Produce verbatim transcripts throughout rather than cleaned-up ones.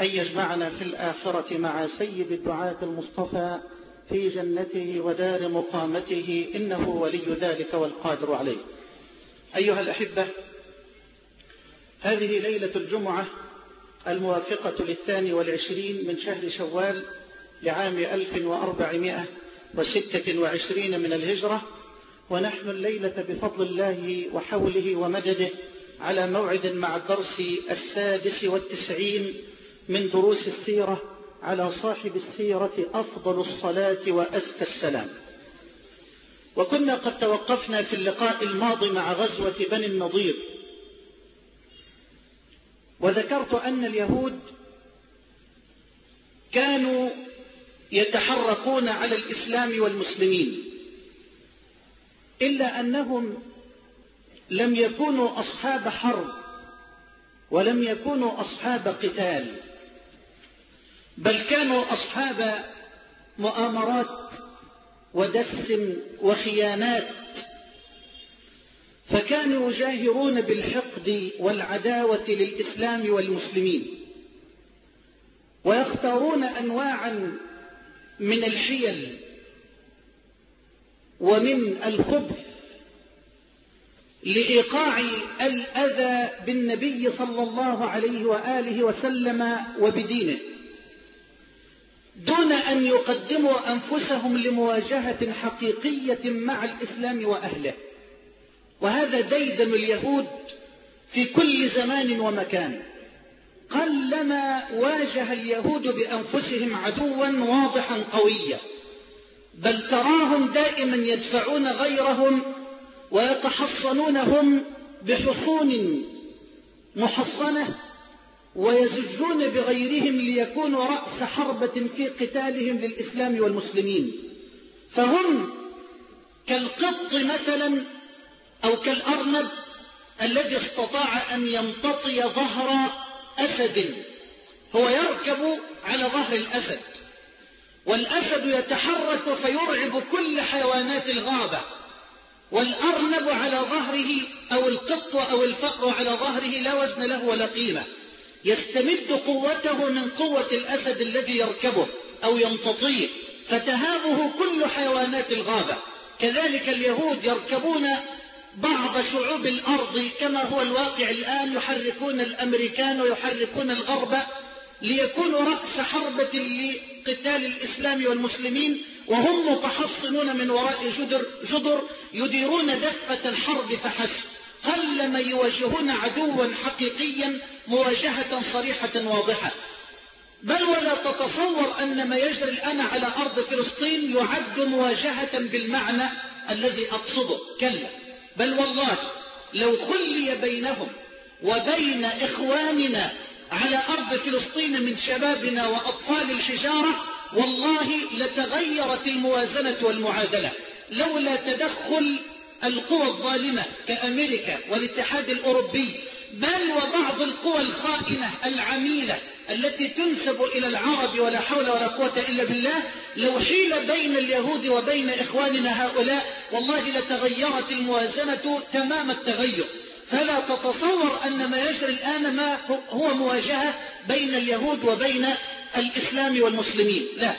أن يجمعنا في الآخرة مع سيد الدعاة المصطفى في جنته ودار مقامته، إنه ولي ذلك والقادر عليه. أيها الأحبة، هذه ليلة الجمعة الموافقة للثاني والعشرين من شهر شوال لعام ألف وأربعمائة وستة وعشرين من الهجرة، ونحن الليلة بفضل الله وحوله ومدده على موعد مع الدرس السادس والتسعين من دروس السيرة على صاحب السيرة أفضل الصلاة وأزكى السلام. وكنا قد توقفنا في اللقاء الماضي مع غزوة بني النضير، وذكرت أن اليهود كانوا يتحرقون على الإسلام والمسلمين، إلا أنهم لم يكونوا أصحاب حرب ولم يكونوا أصحاب قتال، بل كانوا أصحاب مؤامرات ودس وخيانات، فكانوا يجاهرون بالحقد والعداوة للإسلام والمسلمين، ويختارون أنواعا من الحيل ومن الخبث لإيقاع الأذى بالنبي صلى الله عليه وآله وسلم وبدينه، دون أن يقدموا أنفسهم لمواجهة حقيقية مع الإسلام وأهله. وهذا ديدن اليهود في كل زمان ومكان. قلما واجه اليهود بأنفسهم عدوا واضحا قويا، بل تراهم دائما يدفعون غيرهم ويتحصنونهم بحصون محصنة، ويزجون بغيرهم ليكونوا رأس حربة في قتالهم للإسلام والمسلمين. فهم كالقط مثلا أو كالأرنب الذي استطاع أن يمتطي ظهر أسد، هو يركب على ظهر الأسد، والأسد يتحرك فيرعب كل حيوانات الغابة، والأرنب على ظهره أو القط أو الفأر على ظهره لا وزن له ولا قيمة، يستمد قوته من قوة الأسد الذي يركبه أو يمتطيه، فتهابه كل حيوانات الغابة. كذلك اليهود يركبون بعض شعوب الأرض كما هو الواقع الآن، يحركون الأمريكان ويحركون الغرب ليكونوا رأس حربة لقتال الإسلام والمسلمين، وهم متحصنون من وراء جدر, جدر يديرون دفة الحرب فحسب. قلما يواجهون عدوا حقيقيا مواجهة صريحة واضحة. بل ولا تتصور أن ما يجري الآن على أرض فلسطين يعد مواجهة بالمعنى الذي أقصده، كلا، بل والله لو خلي بينهم وبين إخواننا على أرض فلسطين من شبابنا وأطفال الحجارة، والله لتغيرت الموازنة والمعادلة، لولا تدخل القوى الظالمة كأمريكا والاتحاد الأوروبي، بل وبعض القوى الخائنة العميلة التي تنسب إلى العرب، ولا حول ولا قوة إلا بالله. لو حيل بين اليهود وبين إخواننا هؤلاء والله لتغيرت الموازنة تمام التغير. فلا تتصور أن ما يجري الآن ما هو مواجهة بين اليهود وبين الإسلام والمسلمين، لا.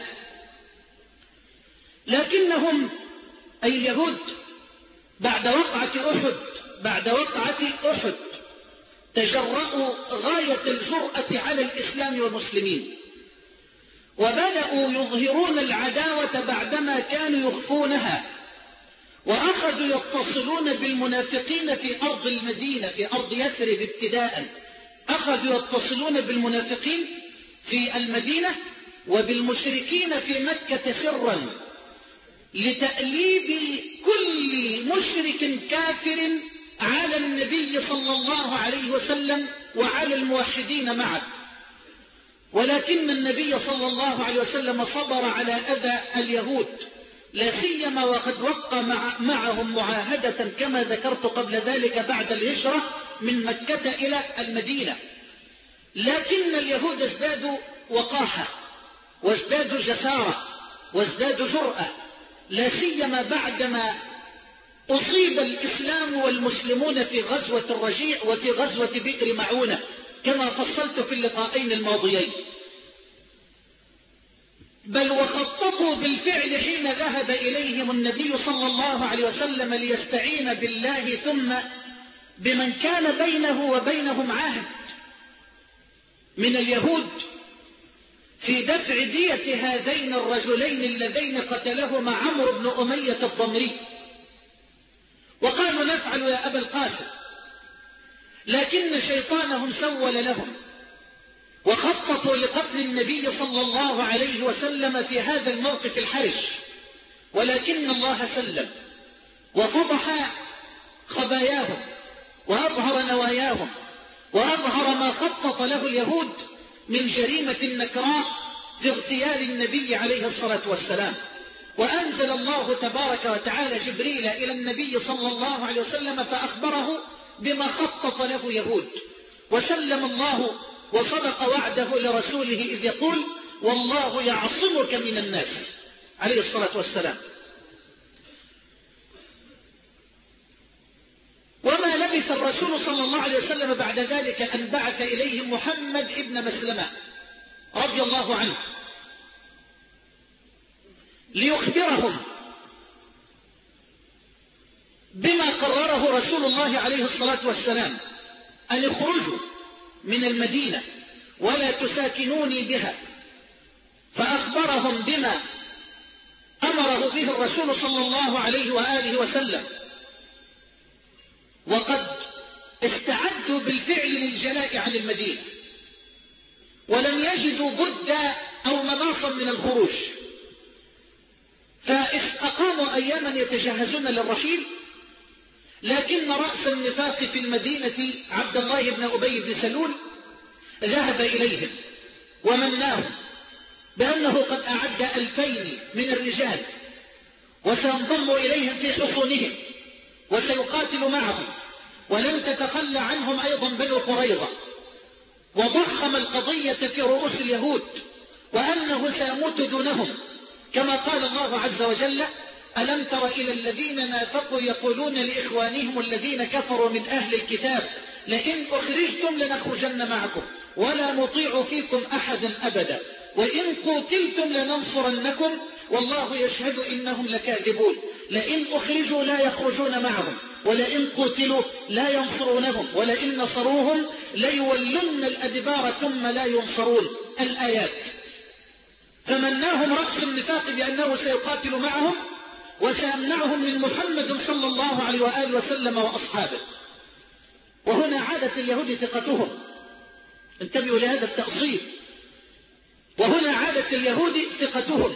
لكنهم أي اليهود بعد وقعة أحد بعد وقعة أحد تجرؤوا غاية الجرأة على الإسلام والمسلمين، وبدأوا يظهرون العداوة بعدما كانوا يخفونها، وأخذوا يتصلون بالمنافقين في أرض المدينة في أرض يثرب ابتداء، أخذوا يتصلون بالمنافقين في المدينة وبالمشركين في مكة سرا، لتأليب كل مشرك كافر على النبي صلى الله عليه وسلم وعلى الموحدين معه. ولكن النبي صلى الله عليه وسلم صبر على أذى اليهود، لا سيما وقد وقع مع معهم معاهدة كما ذكرت قبل ذلك بعد الهجرة من مكة إلى المدينة. لكن اليهود ازدادوا وقاحة وازدادوا جسارة وازدادوا جرأة، لا سيما بعدما أصيب الإسلام والمسلمون في غزوة الرجيع وفي غزوة بئر معونة كما فصلت في اللقاءين الماضيين. بل وخططوا بالفعل حين ذهب إليهم النبي صلى الله عليه وسلم ليستعين بالله ثم بمن كان بينه وبينهم عهد من اليهود في دفع دية هذين الرجلين اللذين قتلهما عمرو بن أمية الضمري، وقالوا نفعل يا أبا القاسم، لكن شيطانهم سول لهم وخططوا لقتل النبي صلى الله عليه وسلم في هذا الموقف الحرج، ولكن الله سلم وفضح خباياهم وأظهر نواياهم وأظهر ما خطط له اليهود من جريمة نكراء في اغتيال النبي عليه الصلاة والسلام. وأنزل الله تبارك وتعالى جبريل إلى النبي صلى الله عليه وسلم فأخبره بما خطط له يهود، وسلم الله وصدق وعده لرسوله إذ يقول والله يعصمك من الناس عليه الصلاة والسلام. وما لبث الرسول صلى الله عليه وسلم بعد ذلك أن بعث إليهم محمد ابن مسلمة رضي الله عنه ليخبرهم بما قرره رسول الله عليه الصلاة والسلام أن يخرجوا من المدينة ولا تساكنوني بها، فأخبرهم بما أمره به الرسول صلى الله عليه وآله وسلم، وقد استعدوا بالفعل للجلاء عن المدينة ولم يجدوا بدا أو مناصا من الخروج، فأقاموا أياما يتجهزون للرحيل، لكن رأس النفاق في المدينة عبد الله بن أبي بن سلول ذهب إليهم ومناهم بأنه قد أعد ألفين من الرجال وسينضم إليهم في حصونهم وسيقاتل معهم، ولن تتخلى عنهم أيضا بنو قريظة، وضخم القضية في رؤوس اليهود وأنه سيموت دونهم، كما قال الله عز وجل ألم تر إلى الذين نافقوا يقولون لإخوانهم الذين كفروا من أهل الكتاب لئن أخرجتم لنخرجن معكم ولا نطيع فيكم أحدا أبدا وإن قتلتم لننصرنكم والله يشهد إنهم لكاذبون، لئن أخرجوا لا يخرجون معهم ولئن قتلوا لا ينصرونهم ولئن نصروهم ليولن الأدبار ثم لا ينصرون الآيات. فمناهم رأس النفاق بأنه سيقاتل معهم وسيمنعهم من محمد صلى الله عليه وآله وسلم وأصحابه. وهنا عادت اليهود ثقتهم، انتبهوا لهذا التأصيل، وهنا عادت اليهود ثقتهم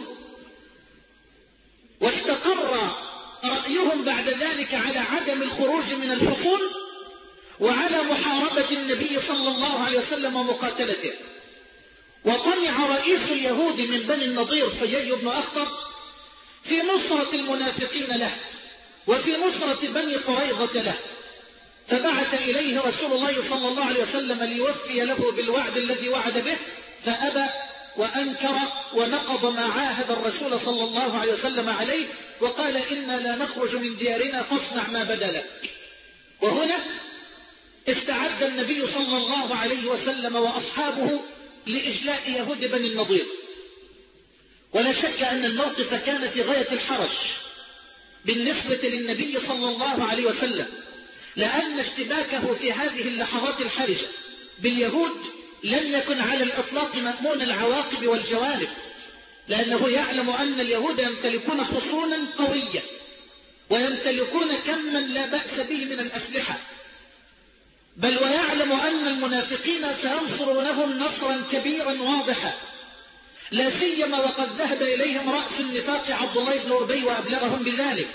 واستقر رأيهم بعد ذلك على عدم الخروج من الحصون وعلى محاربة النبي صلى الله عليه وسلم ومقاتلته. وطمع رئيس اليهود من بني النضير حيي بن أخطب في نصرة المنافقين له وفي نصرة بني قريظة له، فبعث إليه رسول الله صلى الله عليه وسلم ليوفي له بالوعد الذي وعد به، فأبى وأنكر ونقض ما عاهد الرسول صلى الله عليه وسلم عليه وقال إنا لا نخرج من ديارنا فاصنع ما بدا لك. وهنا استعد النبي صلى الله عليه وسلم وأصحابه لإجلاء يهود بني النضير، ولا شك أن الموقف كان في غاية الحرج بالنسبة للنبي صلى الله عليه وسلم، لأن اشتباكه في هذه اللحظات الحرجة باليهود لم يكن على الإطلاق مأمون العواقب والجوانب، لأنه يعلم أن اليهود يمتلكون حصونا قوية ويمتلكون كما لا بأس به من الأسلحة، بل ويعلم أن المنافقين سينصرونهم نصرا كبيرا واضحا، لا سيما وقد ذهب إليهم رأس النفاق عبد الله بن أبي وأبلغهم بذلك.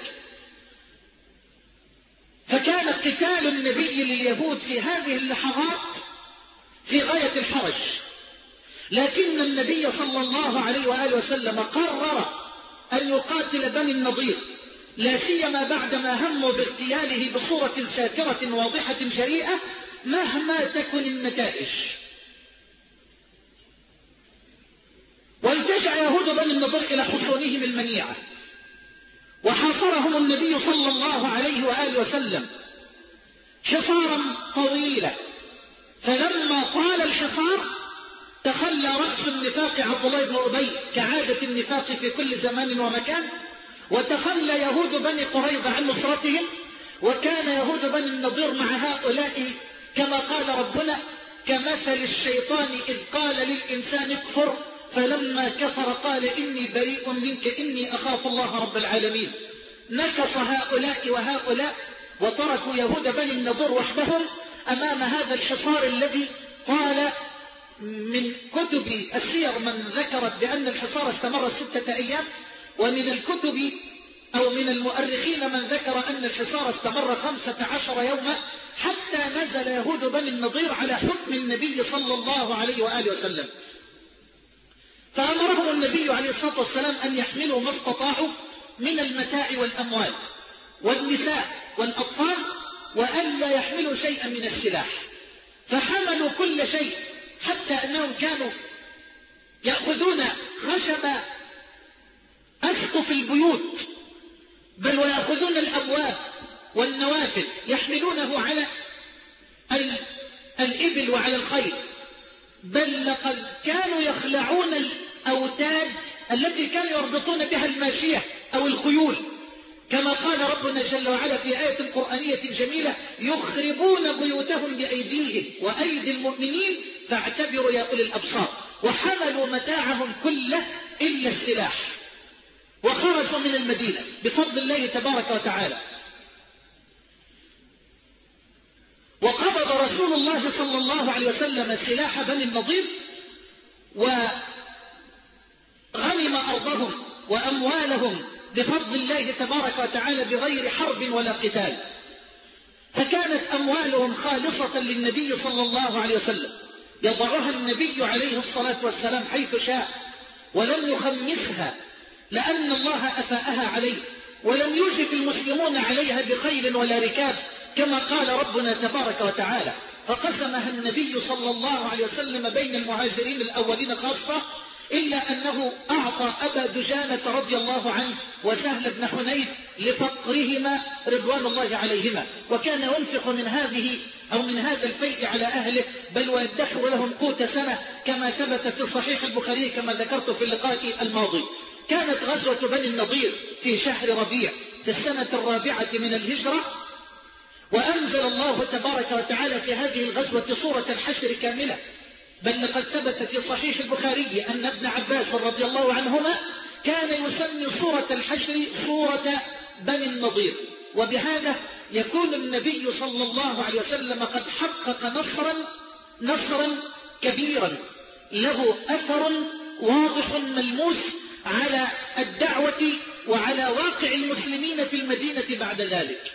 فكان قتال النبي لليهود في هذه اللحظات في غاية الحرج، لكن النبي صلى الله عليه وآله وسلم قرر أن يقاتل بني النضير، لا سيما بعدما هموا باغتياله بصورة ساترة واضحة جريئة مهما تكن النتائج. والتجأ يهود بني النضير إلى حصونهم المنيعة وحاصرهم النبي صلى الله عليه وآله وسلم حصارا طويلا، فلما طال الحصار تخلى رأس النفاق عبد الله بن أبي كعادة النفاق في كل زمان ومكان، وتخلى يهود بني قريظة عن نصرتهم، وكان يهود بني النضير مع هؤلاء كما قال ربنا: كمثل الشيطان إذ قال للإنسان اكفر فلما كفر قال إني بريء منك إني أخاف الله رب العالمين. نكص هؤلاء وهؤلاء وتركوا يهود بني النضير وحدهم أمام هذا الحصار الذي طال. من كتب السير من ذكرت بأن الحصار استمر ستة أيام، ومن الكتب أو من المؤرخين من ذكر أن الحصار استمر خمسة عشر يوما، حتى نزل يهود بني النضير على حكم النبي صلى الله عليه وآله وسلم. فأمرهم النبي عليه الصلاة والسلام أن يحملوا ما استطاعوا من المتاع والأموال والنساء والأطفال، وألا يحملوا شيئا من السلاح. فحملوا كل شيء، حتى أنهم كانوا يأخذون خشب أسقف البيوت، بل ويأخذون الأبواب والنوافذ يحملونه على الإبل وعلى الخيل، بل لقد كانوا يخلعون الأوتاد التي كانوا يربطون بها الماشية أو الخيول، كما قال ربنا جل وعلا في آية قرآنية جميلة: يخربون بيوتهم بأيديهم وأيدي المؤمنين فاعتبروا يا أولي الأبصار. وحملوا متاعهم كله إلا السلاح، وخرجوا من المدينة بفضل الله تبارك وتعالى. وقبض رسول الله صلى الله عليه وسلم سلاح بني النضير، وغنم أرضهم وأموالهم بفضل الله تبارك وتعالى بغير حرب ولا قتال. فكانت أموالهم خالصة للنبي صلى الله عليه وسلم، يضعها النبي عليه الصلاة والسلام حيث شاء، ولم يخمسها لأن الله أفاءها عليه، ولم يوجف المسلمون عليها بخيل ولا ركاب كما قال ربنا تبارك وتعالى. فقسمها النبي صلى الله عليه وسلم بين المهاجرين الأولين خاصة، إلا أنه أعطى أبا دجانة رضي الله عنه وسهل بن حنيف لفقرهما رضوان الله عليهما، وكان ينفق من هذه أو من هذا الفيء على أهله، بل ويدخر لهم قوت سنة كما ثبت في صحيح البخاري كما ذكرت في اللقاء الماضي. كانت غزوة بني النضير في شهر ربيع في السنة الرابعة من الهجرة، وأنزل الله تبارك وتعالى في هذه الغزوة سورة الحشر كاملة، بل لقد ثبت في صحيح البخاري أن ابن عباس رضي الله عنهما كان يسمي سورة الحشر سورة بني النضير. وبهذا يكون النبي صلى الله عليه وسلم قد حقق نصرا نصرا كبيرا له أثر واضح ملموس على الدعوة وعلى واقع المسلمين في المدينة بعد ذلك.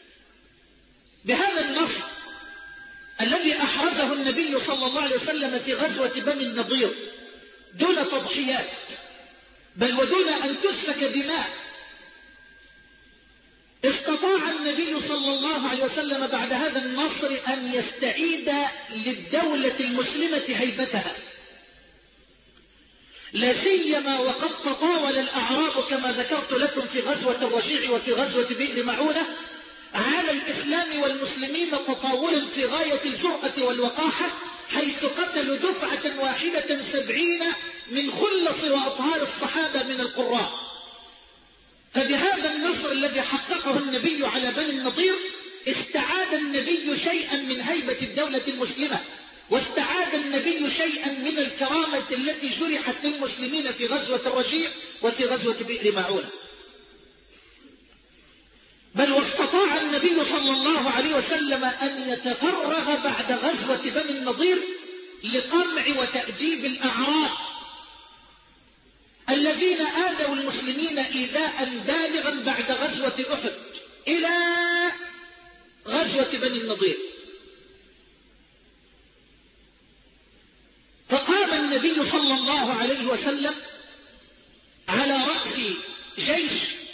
بهذا النصر الذي أحرزه النبي صلى الله عليه وسلم في غزوة بني النضير دون تضحيات، بل ودون أن تسفك دماء، استطاع النبي صلى الله عليه وسلم بعد هذا النصر أن يستعيد للدولة المسلمة هيبتها، لا سيما وقد تطاول الأعراب كما ذكرت لكم في غزوة الرجيع وفي غزوة بئر معونة على الإسلام والمسلمين تطاولا في غاية الجرأة والوقاحة، حيث قتلوا دفعة واحدة سبعين من خلص وأطهار الصحابة من القراء. فبهذا النصر الذي حققه النبي على بني النضير استعاد النبي شيئا من هيبة الدولة المسلمة، واستعاد النبي شيئا من الكرامة التي جرحت للمسلمين في غزوة الرجيع وفي غزوة بئر معونة. بل واستطاع النبي صلى الله عليه وسلم أن يتفرغ بعد غزوة بني النضير لقمع وتأديب الأعراب الذين آذوا المسلمين إيذاء بالغا بعد غزوة أحد إلى غزوة بني النضير. فقام النبي صلى الله عليه وسلم على رأس جيش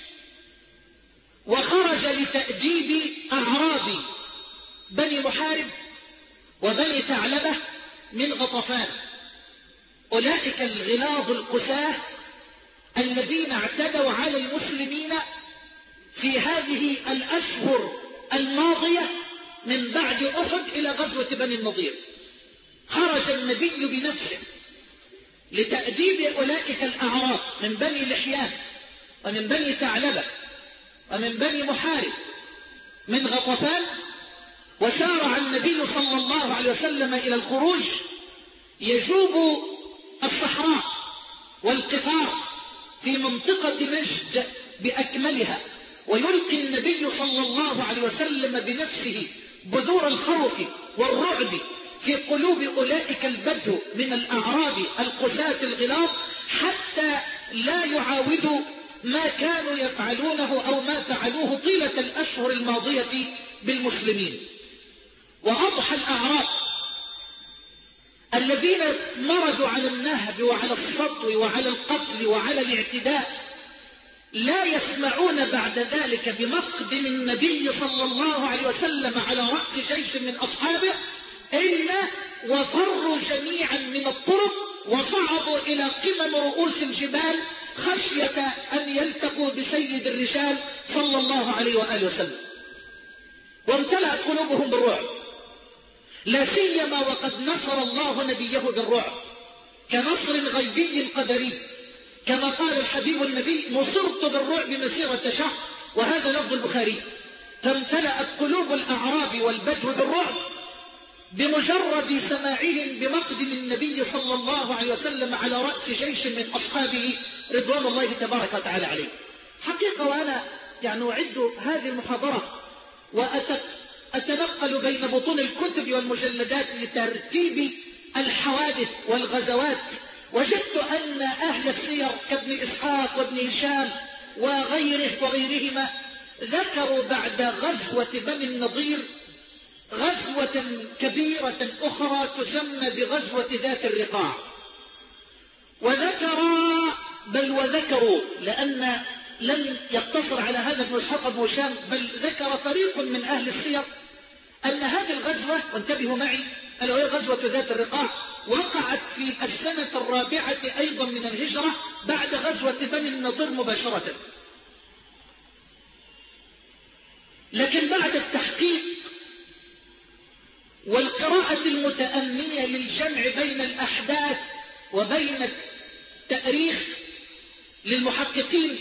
وخرج لتأديب أعراب بني محارب وبني ثعلبة من غطفان، أولئك الغلاظ القساة الذين اعتدوا على المسلمين في هذه الأشهر الماضية من بعد أحد إلى غزوة بني النضير. خرج النبي بنفسه لتأديب أولئك الأعراب من بني لحيان ومن بني ثعلبة ومن بني محارب من غطفان، وسارع النبي صلى الله عليه وسلم إلى الخروج يجوب الصحراء والقفار في منطقة نجد بأكملها، ويلقي النبي صلى الله عليه وسلم بنفسه بذور الخوف والرعب في قلوب أولئك البدو من الأعراب القساة الغلاظ، حتى لا يعاودوا ما كانوا يفعلونه أو ما فعلوه طيلة الأشهر الماضية بالمسلمين. وأضحى الأعراب الذين مردوا على النهب وعلى السطو وعلى القتل وعلى الاعتداء لا يسمعون بعد ذلك بمقدم النبي صلى الله عليه وسلم على رأس جيش من أصحابه إلا وفروا جميعا من الطرق وصعدوا إلى قمم رؤوس الجبال خشية أن يلتقوا بسيد الرجال صلى الله عليه وآله وسلم. وامتلأت قلوبهم بالرعب، لا سيما وقد نصر الله نبيه بالرعب كنصر غيبي قدري، كما قال الحبيب النبي: نصرت بالرعب مسيرة شهر، وهذا لفظ البخاري. فامتلأت قلوب الأعراب والبدو بالرعب بمجرد سماعهم بمقدم النبي صلى الله عليه وسلم على رأس جيش من أصحابه رضوان الله تبارك وتعالى عليه. حقيقة وأنا يعني أعد هذه المحاضرة وأتنقل بين بطون الكتب والمجلدات لترتيب الحوادث والغزوات، وجدت أن أهل السير كابن إسحاق وابن هشام وغيره وغيرهما ذكروا بعد غزوة بني النضير غزوة كبيرة أخرى تسمى بغزوة ذات الرقاع، وذكر بل وذكروا لأن لم يقتصر على هذا ابن إسحاق وابن هشام، بل ذكر فريق من أهل السير أن هذه الغزوة، وانتبهوا معي، ألا وهي غزوة ذات الرقاع، وقعت في السنة الرابعة أيضا من الهجرة بعد غزوة بني النضير مباشرة. لكن بعد التحقيق والقراءة المتأنية للجمع بين الأحداث وبين التاريخ للمحققين،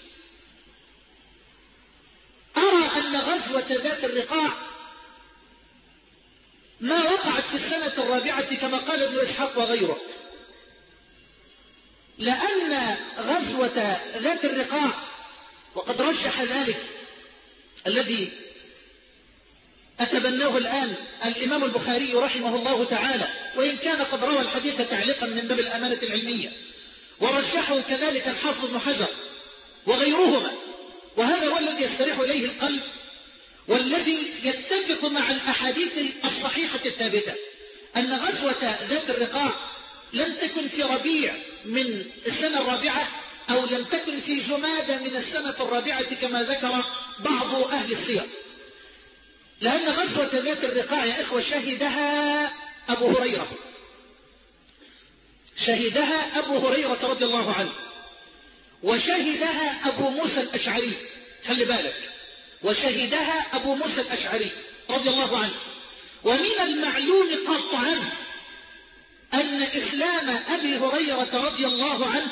أرى أن غزوة ذات الرقاع ما وقعت في السنة الرابعة كما قال ابن إسحاق وغيره، لأن غزوة ذات الرقاع، وقد رجح ذلك الذي أتبناه الآن الإمام البخاري رحمه الله تعالى، وإن كان قد روى الحديث تعليقا من باب الأمانة العلمية، ورجحه كذلك الحافظ ابن حجر وغيرهما، وهذا هو الذي يستريح إليه القلب والذي يتفق مع الأحاديث الصحيحة الثابتة، أن غزوة ذات الرقاع لم تكن في ربيع من السنة الرابعة أو لم تكن في جمادى من السنة الرابعة كما ذكر بعض أهل السير، لأن غزوة ذات الرقاع يا إخوة شهدها أبو هريرة، شهدها أبو هريرة رضي الله عنه، وشهدها أبو موسى الأشعري، خلي بالك، وشهدها أبو موسى الأشعري رضي الله عنه. ومن المعلوم قطعا أن إسلام أبي هريرة رضي الله عنه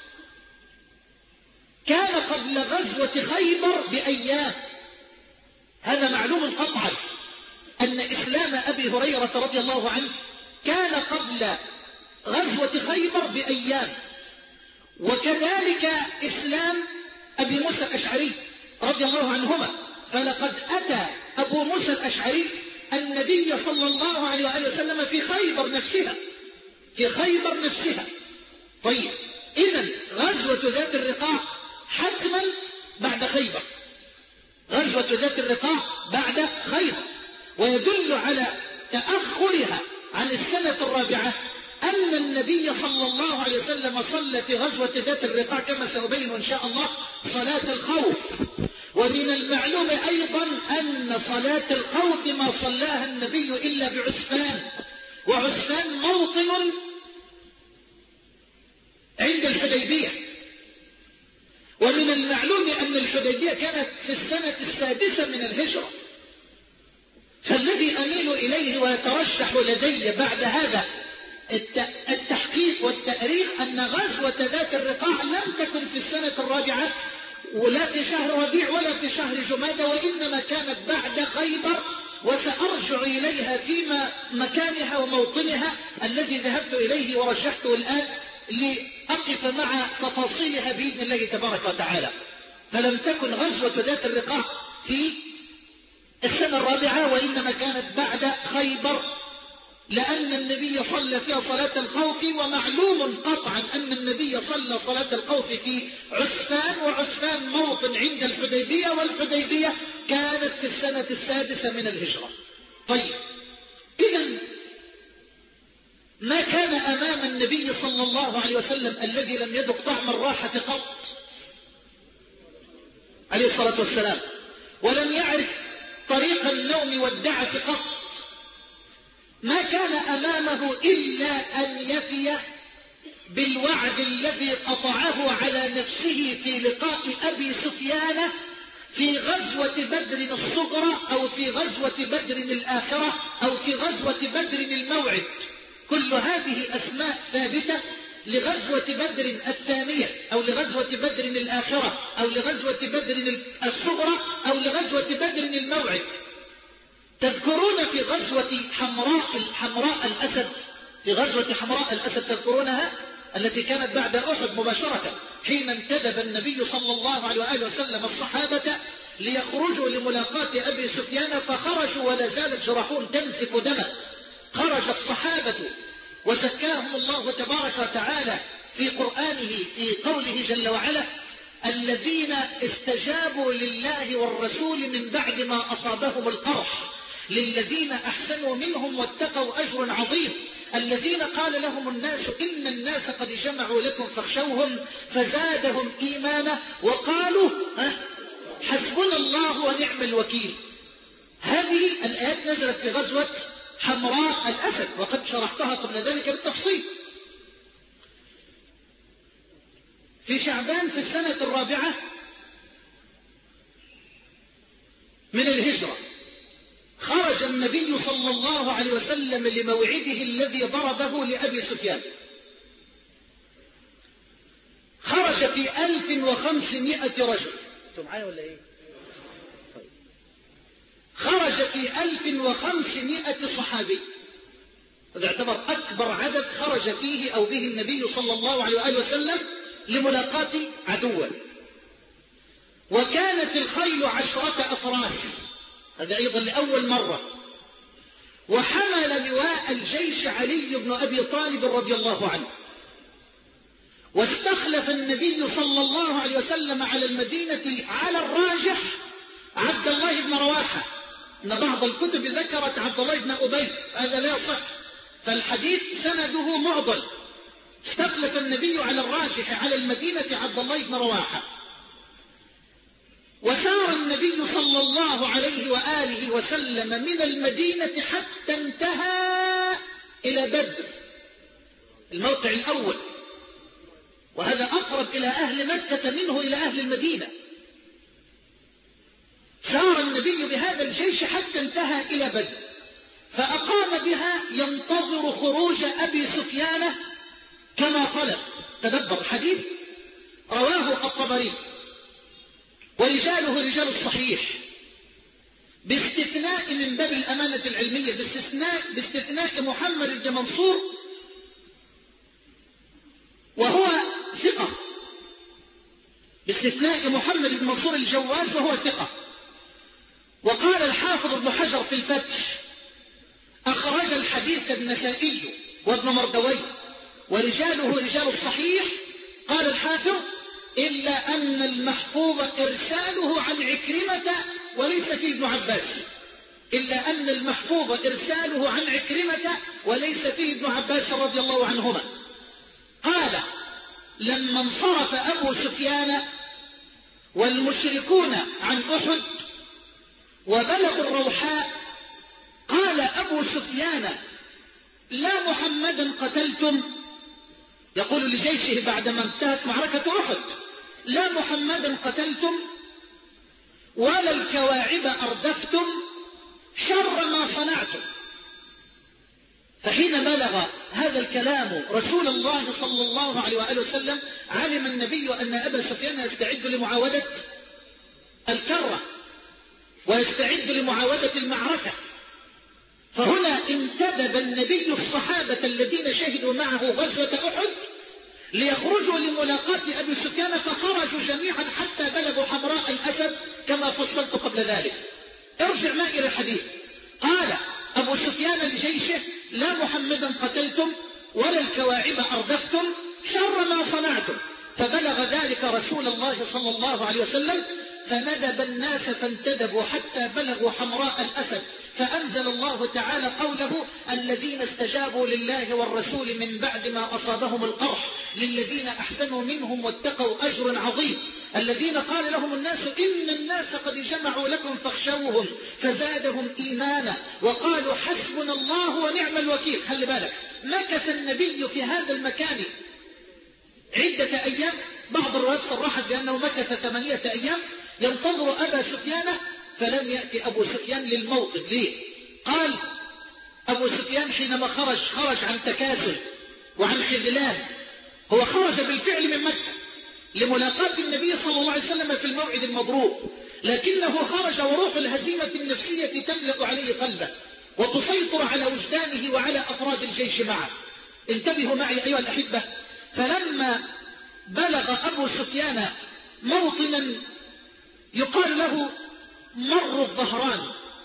كان قبل غزوة خيبر بأيام، هذا معلوم قطعا أن إسلام أبي هريرة رضي الله عنه كان قبل غزوة خيبر بأيام، وكذلك إسلام أبي موسى الأشعري رضي الله عنهما، فلقد أتى أبو موسى الأشعري النبي صلى الله عليه وآله وسلم في خيبر نفسها، في خيبر نفسها. طيب إذن غزوة ذات الرقاع حتما بعد خيبر، غزوة ذات الرقاع بعد خيبر، ويدل على تأخرها عن السنة الرابعة أن النبي صلى الله عليه وسلم صلى في غزوة ذات الرقاع كما سأبين إن شاء الله صلاة الخوف. ومن المعلوم أيضا أن صلاة الخوف ما صلاها النبي إلا بعسفان، وعسفان موطن عند الحديبية، ومن المعلوم أن الحديبية كانت في السنة السادسة من الهجرة. فالذي أميل إليه ويترشح لدي بعد هذا التحقيق والتأريخ أن غزوة ذات الرقاع لم تكن في السنة الرابعة ولا في شهر ربيع ولا في شهر جمادة، وإنما كانت بعد خيبر، وسأرجع إليها في مكانها وموطنها الذي ذهبت إليه ورجحته الآن لأقف مع تفاصيلها بإذن الله تبارك وتعالى. فلم تكن غزوة ذات الرقاع في السنة الرابعة، وإنما كانت بعد خيبر، لأن النبي صلى فيها صلاة الخوف، ومعلوم قطعا أن النبي صلى صلاة الخوف في عسفان، وعسفان موطن عند الحديبية، والحديبية كانت في السنة السادسة من الهجرة. طيب، إذن ما كان أمام النبي صلى الله عليه وسلم الذي لم يذق طعم الراحة قط عليه الصلاة والسلام، ولم يعرف طريق النوم والدعة قط، ما كان أمامه إلا أن يفي بالوعد الذي قطعه على نفسه في لقاء أبي سفيان في غزوة بدر الصغرى، أو في غزوة بدر الآخرة، أو في غزوة بدر الموعد. كل هذه أسماء ثابتة لغزوة بدر الثانية، أو لغزوة بدر الآخرة، أو لغزوة بدر الصغرى، أو لغزوة بدر الموعد. تذكرون في غزوة حمراء حمراء الأسد، في غزوة حمراء الأسد تذكرونها التي كانت بعد أحد مباشرة، حين انتدب النبي صلى الله عليه وآله وسلم الصحابة ليخرجوا لملاقاة أبي سفيان، فخرجوا ولا زالت جراحهم تنزف دما. خرج الصحابة وزكاهم الله تبارك وتعالى في قرآنه في قوله جل وعلا: الذين استجابوا لله والرسول من بعد ما أصابهم القرح للذين أحسنوا منهم واتقوا أجر عظيم. الذين قال لهم الناس إن الناس قد جمعوا لكم فاخشوهم فزادهم إيمانا وقالوا حسبنا الله ونعم الوكيل. هذه الآيات نزلت في غزوة حمراء الأسد، وقد شرحتها قبل ذلك بالتفصيل. في شعبان في السنة الرابعة من الهجرة خرج النبي صلى الله عليه وسلم لموعده الذي ضربه لأبي سفيان. خرج في ألف وخمسمائة رجل. انتم معايا ولا ايه؟ طيب. خرج في ألف وخمسمائة صحابي، هذا يعتبر أكبر عدد خرج فيه أو به النبي صلى الله عليه وآله وسلم لملاقاة عدوه. وكانت الخيل عشرة أفراس، هذا أيضا لأول مرة. وحمل لواء الجيش علي بن أبي طالب رضي الله عنه. واستخلف النبي صلى الله عليه وسلم على المدينة على الراجح عبد الله بن رواحة، إن بعض الكتب ذكرت عبد الله بن أبي، هذا لا يصح، فالحديث سنده معضل. استخلف النبي على الراجح على المدينة عبد الله بن رواحة. وسار النبي صلى الله عليه وآله وسلم من المدينة حتى انتهى إلى بدر، الموقع الأول، وهذا أقرب إلى أهل مكة منه إلى أهل المدينة. سار النبي بهذا الجيش حتى انتهى إلى بدر، فأقام بها ينتظر خروج أبي سفيان كما طلب. تدبر حديث رواه الطبري ورجاله رجال الصحيح، باستثناء من باب الأمانة العلمية، باستثناء, باستثناء محمد بن منصور وهو ثقة، باستثناء محمد بن منصور الجواز وهو ثقة. وقال الحافظ ابن حجر في الفتح: أخرج الحديث النسائي وابن مردوي ورجاله رجال الصحيح. قال الحافظ: إلا أن المحفوظ إرساله عن عكرمة وليس فيه ابن عباس، إلا أن المحفوظ إرساله عن عكرمة وليس فيه ابن عباس رضي الله عنهما. قال: لما انصرف أبو سفيان والمشركون عن أحد وبلغوا الروحاء، قال أبو سفيان: لا محمدا قتلتم، يقول لجيشه بعدما انتهت معركة أحد: لا محمدا قتلتم ولا الكواعب أردفتم، شر ما صنعتم. فحين بلغ هذا الكلام رسول الله صلى الله عليه وآله وسلم علم النبي أن أبا سفيان يستعد لمعاودة الكرة ويستعد لمعاودة المعركة. فهنا انتدب النبي الصحابة الذين شهدوا معه غزوة أحد ليخرجوا لملاقاة أبي سفيان، فخرجوا جميعا حتى بلغوا حمراء الأسد كما فصلت قبل ذلك. ارجع معي إلى الحديث. قال أبو سفيان لجيشه: لا محمدا قتلتم ولا الكواعب أردفتم، شر ما صنعتم. فبلغ ذلك رسول الله صلى الله عليه وسلم فندب الناس فانتدبوا حتى بلغوا حمراء الأسد، فأنزل الله تعالى قوله: الذين استجابوا لله والرسول من بعد ما أصابهم القرح للذين أحسنوا منهم واتقوا أجر عظيم. الذين قال لهم الناس إن الناس قد جمعوا لكم فاخشوهم فزادهم إيمانا وقالوا حسبنا الله ونعم الوكيل. خلي بالك، مكث النبي في هذا المكان عدة أيام، بعض الروايات صرحت بأنه مكث ثمانية أيام ينتظر أبا سفيان، فلم يأتي أبو سفيان للموطن. ليه؟ قال أبو سفيان حينما خرج خرج عن تكاسل وعن خذلان، هو خرج بالفعل من مكة لملاقاة النبي صلى الله عليه وسلم في الموعد المضروب، لكنه خرج وروح الهزيمة النفسية تملأ عليه قلبه وتسيطر على وجدانه وعلى أفراد الجيش معه. انتبهوا معي أيها الأحبة. فلما بلغ أبو سفيان موطنا يقال له مر الظهران،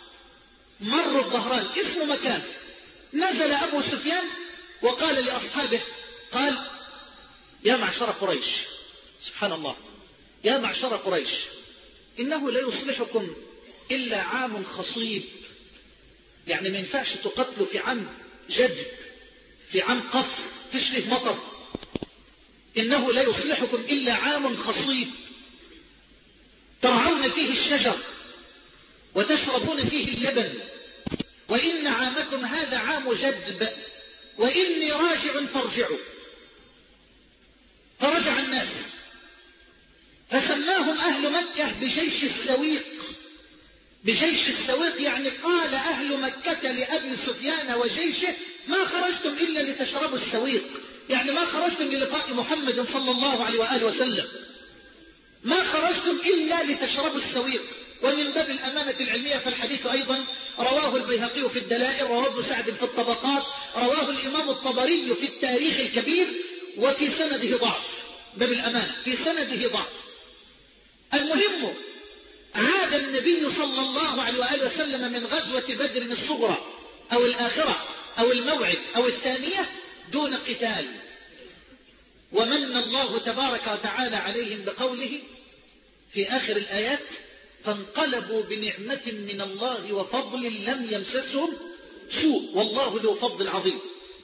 مر الظهران اسم مكان، نزل أبو سفيان وقال لأصحابه، قال: يا معشر قريش، سبحان الله، يا معشر قريش، إنه لا يصلحكم إلا عام خصيب، يعني ما ينفعش تقتلوا في عام جد، في عام قفر تشرف مطر. إنه لا يصلحكم إلا عام خصيب ترعون فيه الشجر وتشربون فيه اللبن، وإن عامكم هذا عام جدب وإني راجع فارجعوا. فرجع الناس فسماهم أهل مكة بجيش السويق، بجيش السويق، يعني قال أهل مكة لأبي سفيان وجيشه: ما خرجتم إلا لتشربوا السويق، يعني ما خرجتم للقاء محمد صلى الله عليه وآله وسلم، ما خرجتم إلا لتشربوا السويق. ومن باب الأمانة العلمية فالحديث أيضا رواه البيهقي في الدلائل، رواه ابن سعد في الطبقات، رواه الإمام الطبري في التاريخ الكبير، وفي سنده ضعف. باب الأمانة في سنده ضعف. المهم، عاد النبي صلى الله عليه وآله وسلم من غزوة بدر الصغرى أو الآخرة أو الموعد أو الثانية دون قتال، ومن الله تبارك وتعالى عليهم بقوله في آخر الآيات: فانقلبوا بنعمة من الله وفضل لم يمسسهم سوء والله ذو فضل عظيم.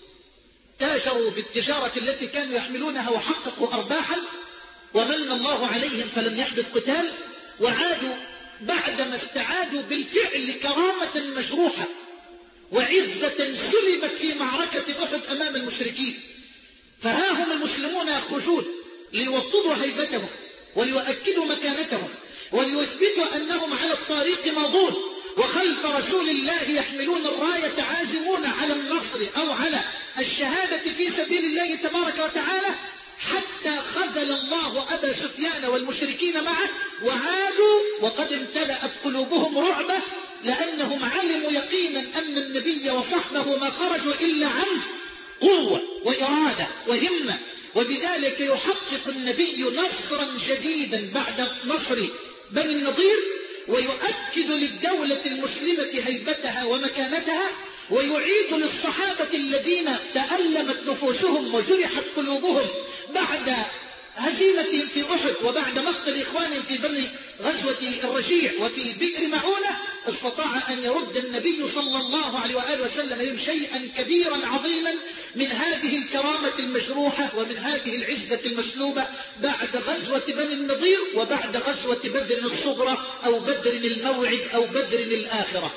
تاجروا بالتجارة التي كانوا يحملونها وحققوا أرباحا، ومن الله عليهم فلم يحدث قتال، وعادوا بعدما استعادوا بالفعل كرامة مجروحة وعزة سلبت في معركة أحد أمام المشركين. فها هم المسلمون يخرجون ليوطدوا هيبتهم وليؤكدوا مكانتهم وليثبتوا أنهم على الطريق ماضون، وخلف رسول الله يحملون الراية عازمون على النصر أو على الشهادة في سبيل الله تبارك وتعالى، حتى خذل الله أبا سفيان والمشركين معه، وعادوا وقد امتلأت قلوبهم رعبة، لأنهم علموا يقينا أن النبي وصحبه ما خرجوا إلا عن قوة وإرادة وهمة. وبذلك يحقق النبي نصرا جديدا بعد نصر بني النضير، ويؤكد للدولة المسلمة هيبتها ومكانتها، ويعيد للصحابة الذين تألمت نفوسهم وجرحت قلوبهم بعد هزيمتهم في أحد وبعد مقتل إخوانهم في بني غزوة الرجيع وفي بئر معونة، استطاع أن يرد النبي صلى الله عليه وآله وسلم إليهم شيئا كبيرا عظيما من هذه الكرامة المجروحة ومن هذه العزة المسلوبة بعد غزوة بني النضير وبعد غزوة بدر الصغرى أو بدر الموعد أو بدر الآخرة.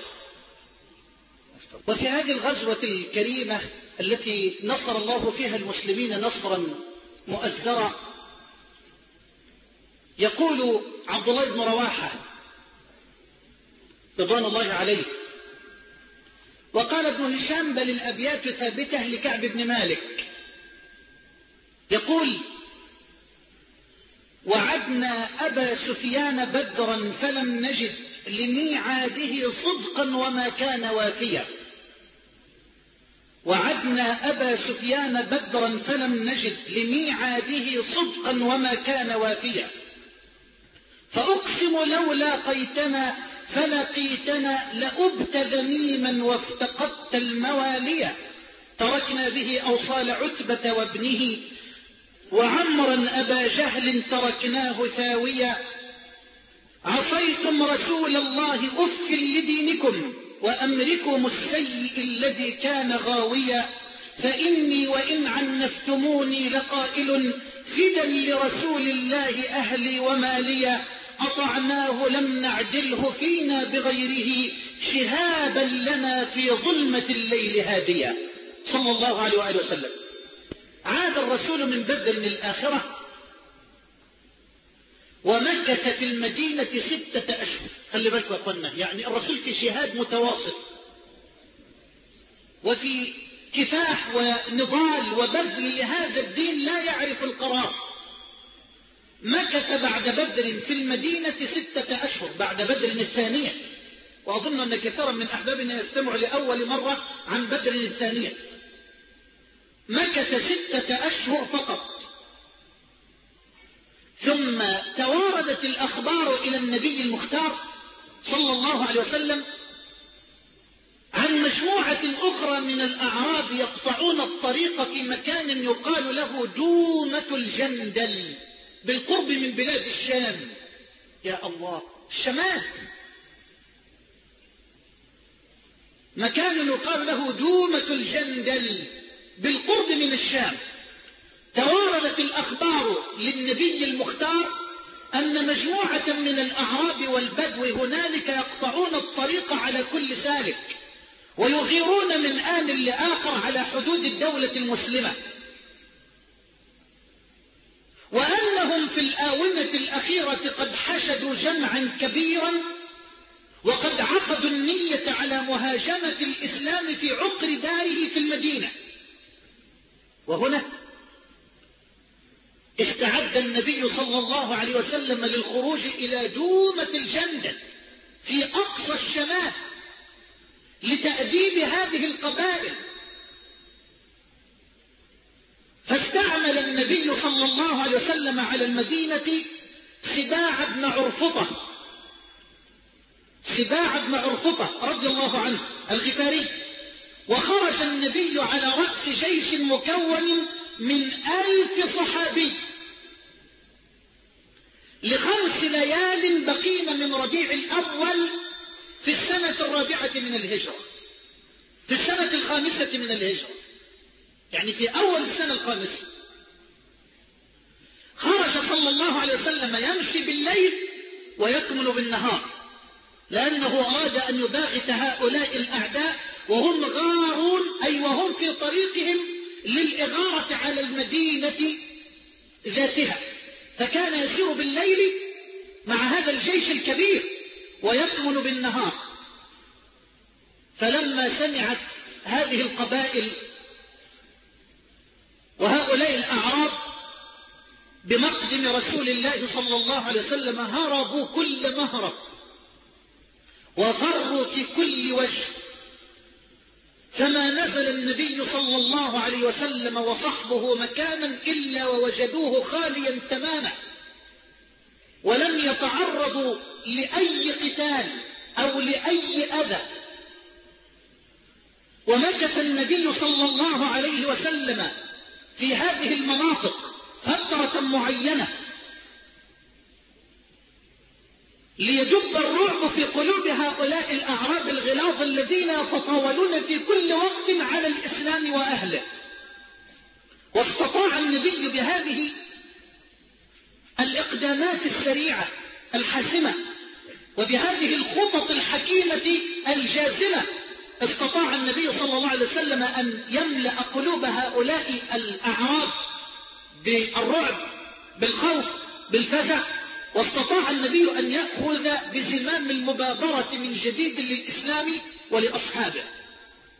وفي هذه الغزوة الكريمة التي نصر الله فيها المسلمين نصرا مؤزرا، يقول عبد الله بن رواحة رضوان الله عليه: وقال ابن هشام بل الأبيات ثابتة لكعب بن مالك يقول: وعدنا أبا سفيان بدرا فلم نجد لميعاده صدقا وما كان وافيا. وعدنا أبا سفيان بدرا فلم نجد لميعاده صدقا وما كان وافيا. فأقسم لو لاقيتنا فلقيتنا لأبت ذميما وافتقدت المواليا. تركنا به أوصال عتبة وابنه وعمرا أبا جهل تركناه ثاويا. عصيتم رسول الله أف لدينكم وأمركم السيء الذي كان غاويا. فإني وإن عنفتموني لقائل فدا لرسول الله أهلي وماليا. أطعناه لم نعدله فينا بغيره شهابا لنا في ظلمة الليل هاديا. صلى الله عليه وآله وسلم. عاد الرسول من بدر الآخرة ومكث في المدينة ستة أشهر. خلي بالكم يا أخوانا، يعني الرسول في جهاد متواصل وفي كفاح ونضال وبذل لهذا الدين لا يعرف القرار. مكث بعد بدر في المدينة ستة أشهر، بعد بدر الثانية، وأظن أن كثيرا من أحبابنا يستمع لأول مرة عن بدر الثانية. مكث ستة أشهر فقط، ثم تواردت الأخبار إلى النبي المختار صلى الله عليه وسلم عن مجموعة أخرى من الأعراب يقطعون الطريق في مكان يقال له دومة الجندل بالقرب من بلاد الشام. يا الله، الشمال، مكان يقال له دومة الجندل بالقرب من الشام. تواردت الأخبار للنبي المختار أن مجموعة من الأعراب والبدو هنالك يقطعون الطريق على كل سالك ويغيرون من آن لآخر على حدود الدولة المسلمة، وأنهم في الآونة الأخيرة قد حشدوا جمعا كبيرا وقد عقدوا النية على مهاجمة الإسلام في عقر داره في المدينة. وهنا استعد النبي صلى الله عليه وسلم للخروج إلى دومة الجندل في أقصى الشمال لتأديب هذه القبائل. فاستعمل النبي صلى الله عليه وسلم على المدينة سباع بن عرفطة سباع بن عرفطة رضي الله عنه الغفاري. وخرج النبي على رأس جيش مكون من ألف صحابي لخمس ليال بقين من ربيع الأول في السنة الرابعة من الهجرة، في السنة الخامسة من الهجرة، يعني في أول السنة الخامسة. خرج صلى الله عليه وسلم يمشي بالليل ويكمل بالنهار، لأنه أراد أن يباغت هؤلاء الأعداء وهم غارون، أي وهم في طريقهم للإغارة على المدينة ذاتها. فكان يسير بالليل مع هذا الجيش الكبير ويكمل بالنهار. فلما سمعت هذه القبائل وهؤلاء الأعراب بمقدم رسول الله صلى الله عليه وسلم هربوا كل مهرب وفروا في كل وجه. فما نزل النبي صلى الله عليه وسلم وصحبه مكانا إلا ووجدوه خاليا تماما، ولم يتعرضوا لأي قتال أو لأي أذى. ومكث النبي صلى الله عليه وسلم في هذه المناطق فترة معينة ليدب الرعب في قلوب هؤلاء الأعراب الغلاظ الذين يتطاولون في كل وقت على الإسلام وأهله. واستطاع النبي بهذه الإقدامات السريعة الحاسمة وبهذه الخطط الحكيمة الجازمة، استطاع النبي صلى الله عليه وسلم أن يملأ قلوب هؤلاء الأعراب بالرعب، بالخوف، بالفزع. واستطاع النبي أن يأخذ بزمام المبادرة من جديد للإسلام ولأصحابه.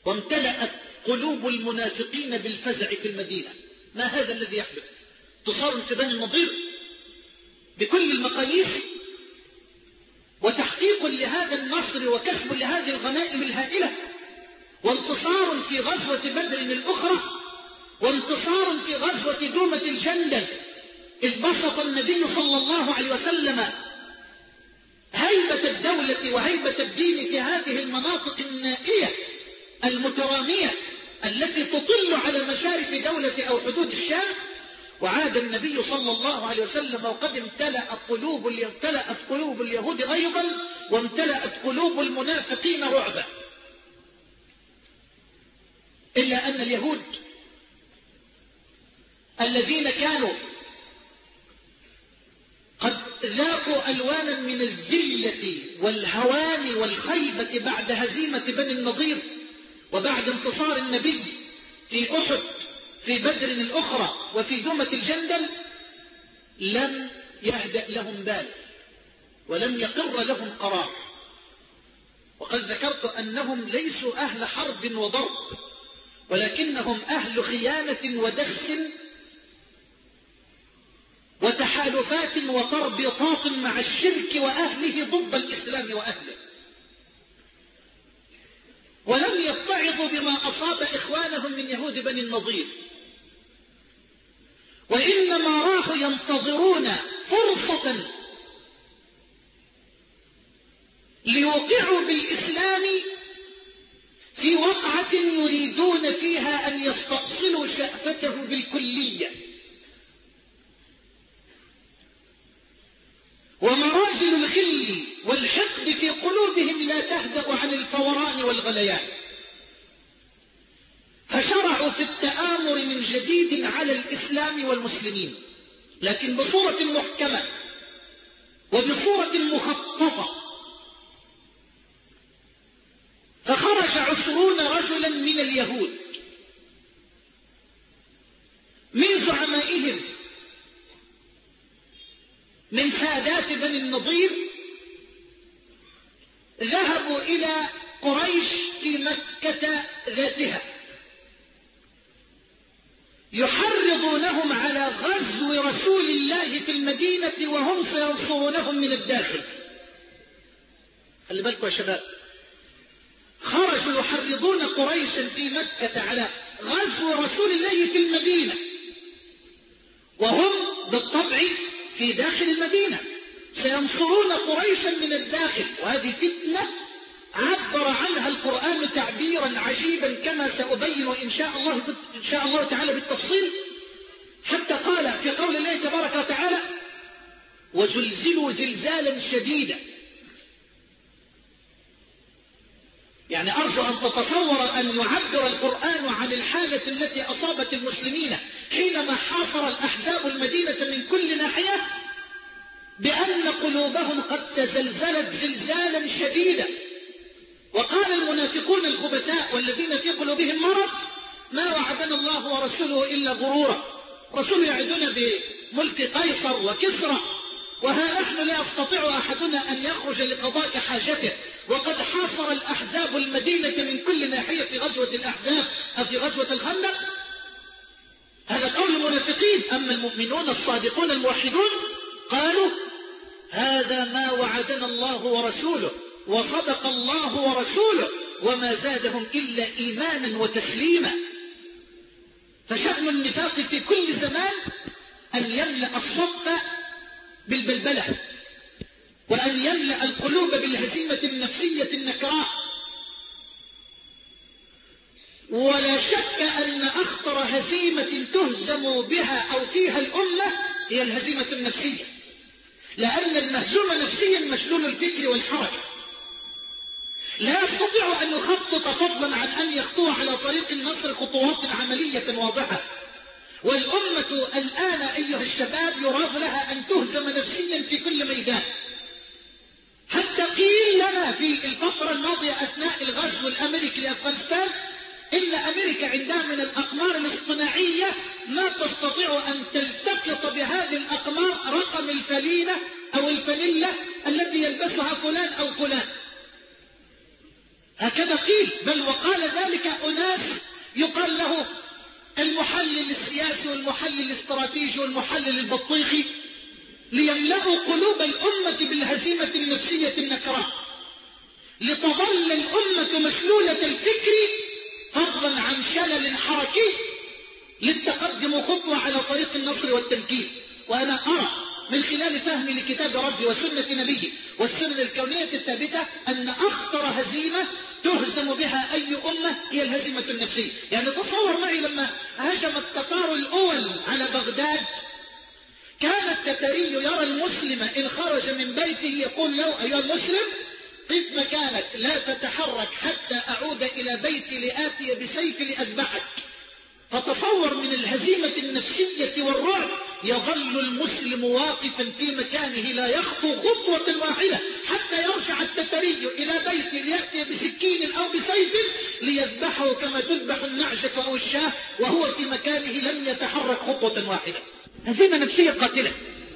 وامتلأت قلوب المنافقين بالفزع في المدينة. ما هذا الذي يحدث؟ انتصار في بني النضير بكل المقاييس، وتحقيق لهذا النصر وكسب لهذه الغنائم الهائلة، وانتصار في غزوة بدر الأخرى، وانتصار في غزوة دومة الجندل، إذ بسط النبي صلى الله عليه وسلم هيبة الدولة وهيبة الدين في هذه المناطق النائية المترامية التي تطل على مشارف دولة أو حدود الشام. وعاد النبي صلى الله عليه وسلم وقد امتلأت قلوب امتلأت قلوب اليهود غيظا، وامتلأت قلوب المنافقين رعبا. إلا أن اليهود الذين كانوا قد ذاقوا ألوانا من الذلة والهوان والخيبة بعد هزيمة بني النضير وبعد انتصار النبي في أحد في بدر الأخرى وفي دومة الجندل، لم يهدأ لهم بال ولم يقر لهم قرار. وقد ذكرت أنهم ليسوا أهل حرب وضرب، ولكنهم أهل خيانة ودس وتحالفات وتربطات مع الشرك وأهله ضد الإسلام وأهله. ولم يتعظوا بما أصاب إخوانهم من يهود بني النضير، وإنما راحوا ينتظرون فرصة ليوقعوا بالإسلام في وقعة يريدون فيها أن يستأصلوا شأفته بالكلية. ومراجل الغل والحقد في قلوبهم لا تهدأ عن الفوران والغليان، فشرعوا في التآمر من جديد على الإسلام والمسلمين، لكن بصورة محكمة وبصورة مخططة. فخرج عشرون رجلا من اليهود من زعمائهم من سادات بني النضير، ذهبوا إلى قريش في مكة ذاتها يحرضونهم على غزو رسول الله في المدينة وهم سينصرونهم من الداخل. خلي بالكم يا شباب، خرجوا يحرضون قريشا في مكة على غزو رسول الله في المدينة وهم بالطبع في داخل المدينة سينصرون قريشا من الداخل. وهذه فتنة عبر عنها القرآن تعبيرا عجيبا كما سأبين إن شاء الله إن شاء الله تعالى بالتفصيل، حتى قال في قول الله تبارك وتعالى: وزلزلوا زلزالا شديدا. يعني أرجو أن تتصور أن يعبر القرآن عن الحالة التي أصابت المسلمين حينما حاصر الأحزاب المدينة من كل ناحية، بأن قلوبهم قد تزلزلت زلزالا شديدا. وقال المنافقون الخبثاء والذين في قلوبهم مرض: ما وعدنا الله ورسوله إلا غرورا. رسول يعدنا بملك قيصر وكسرى، وها نحن لا يستطيع أحدنا أن يخرج لقضاء حاجته، وقد حاصر الأحزاب المدينة من كل ناحية في غزوة الأحزاب أو في غزوة الخندق. هذا قول المنافقين. أما المؤمنون الصادقون الموحدون قالوا: هذا ما وعدنا الله ورسوله وصدق الله ورسوله وما زادهم إلا إيمانا وتسليما. فشأن النفاق في كل زمان أن يملأ الصف بالبلبلة، وأن يملأ القلوب بالهزيمة النفسية النكراء. ولا شك أن أخطر هزيمة تهزم بها أو فيها الأمة هي الهزيمة النفسية، لأن المهزوم نفسيا مشلول الفكر والحركة، لا يستطيع أن يخطط فضلا عن أن يخطو على طريق النصر خطوات عملية واضحة. والأمة الآن أيها الشباب يراد لها أن تهزم نفسيا في كل ميدان. حتى قيل لنا في الفترة الماضية أثناء الغزو الأمريكي لأفغانستان إن أمريكا عندها من الأقمار الاصطناعية ما تستطيع أن تلتقط بهذه الأقمار رقم الفلينة أو الفانيلا التي يلبسها فلان أو فلان. هكذا قيل، بل وقال ذلك أناس يقال له المحلل السياسي والمحلل الاستراتيجي والمحلل البطيخي، ليملأوا قلوب الأمة بالهزيمة النفسية النكراء، لتظل الأمة مسلولة الفكر فضلا عن شلل حركي للتقدم خطوة على طريق النصر والتمكين. وأنا أرى من خلال فهمي لكتاب ربي وسنة نبيه والسنن الكونية الثابتة أن أخطر هزيمة تهزم بها أي أمة هي الهزيمة النفسية. يعني تصور معي لما هجم التتار الأول على بغداد، كان التتري يرى المسلم إن خرج من بيته يقول له أيها المسلم قف مكانك لا تتحرك حتى أعود إلى بيتي لآتي بسيفي لأذبحك. فتصور من الهزيمة النفسية والرعب يظل المسلم واقفا في مكانه لا يخطو خطوة واحدة حتى يرجع التتري إلى بيته ليأتي بسكين أو بسيف ليذبحه كما تذبح النعجة أو الشاة وهو في مكانه لم يتحرك خطوة واحدة. هزيمة نفسية قاتلة،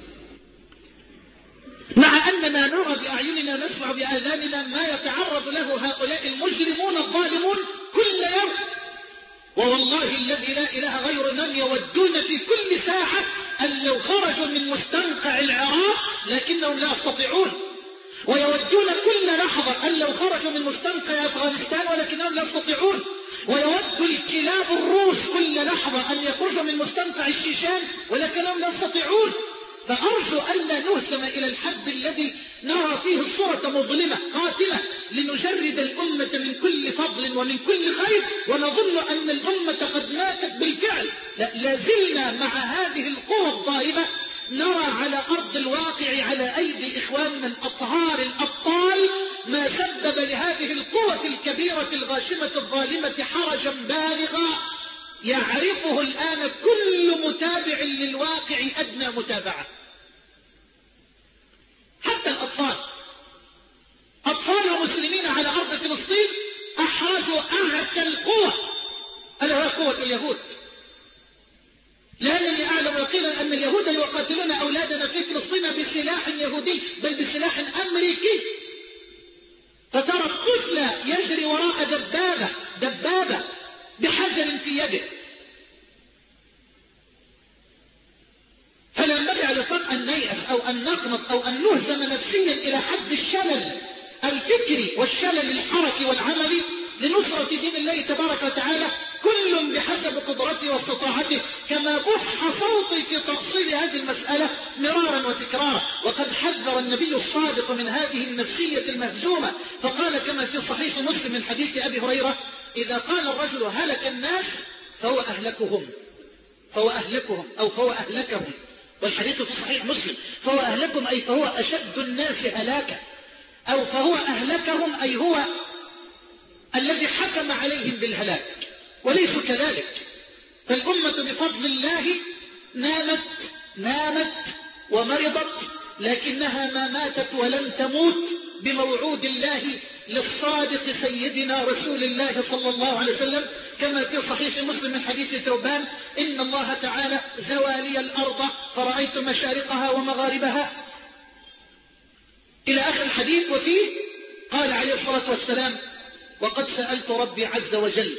مع أننا نرى بأعيننا نسمع بآذاننا ما يتعرض له هؤلاء المجرمون الظالمون كل يوم. ووالله الذي لا إله غير من يودون في كل ساعة أن لو خرجوا من مستنقع العراق لكنهم لا يستطيعون، ويودون كل لحظة أن لو خرجوا من مستنقع أفغانستان ولكنهم لا يستطيعون، ويود الكلاب الروس كل لحظة أن يخرجوا من مستنقع الشيشان ولكنهم لا يستطيعون. فأرجو ألا نهزم إلى الحد الذي نرى فيه الصورة مظلمة قاتلة لنجرد الأمة من كل فضل ومن كل خير ونظن أن الأمة قد ماتت بالفعل. لا، لازلنا مع هذه القوى الضاربة نرى على أرض الواقع على أيدي إخواننا الأطهار الأبطال ما سبب لهذه القوة الكبيرة الغاشمة الظالمة حرجا بالغا يعرفه الآن كل متابع للواقع أدنى متابعة. حتى الأطفال أطفال ومسلمين على أرض فلسطين أحرجوا أعتى القوة ألا هو قوة اليهود، لأنني أعلم يقينا أن اليهود يقاتلون أولادنا في فلسطين بسلاح يهودي بل بسلاح أمريكي. فترى الطفل يجري وراء دبابة دبابة بحجر في يده. فلا ينبغي على الإطلاق أن نيأس أو أن نقنط أو أن نهزم نفسيا إلى حد الشلل الفكري والشلل الحركي والعملي لنصرة دين الله تبارك وتعالى، كل بحسب قدرته واستطاعته، كما بح صوتي في تفصيل هذه المسألة مرارا وتكرارا. وقد حذر النبي الصادق من هذه النفسية المهزومة فقال كما في صحيح مسلم من حديث أبي هريرة: إذا قال الرجل هلك الناس فهو أهلكهم فهو أهلكهم أو فهو أهلكهم، والحديث في صحيح مسلم فهو أهلكهم أي فهو أشد الناس هلاكا، أو فهو أهلكهم أي هو الذي حكم عليهم بالهلاك. وليس كذلك، فالأمة بفضل الله نامت نامت ومرضت لكنها ما ماتت ولن تموت بموعود الله للصادق سيدنا رسول الله صلى الله عليه وسلم كما في صحيح مسلم من حديث ثوبان: إن الله تعالى زوى لي الأرض فرأيت مشارقها ومغاربها إلى آخر الحديث. وفيه قال عليه الصلاة والسلام: وقد سألت ربي عز وجل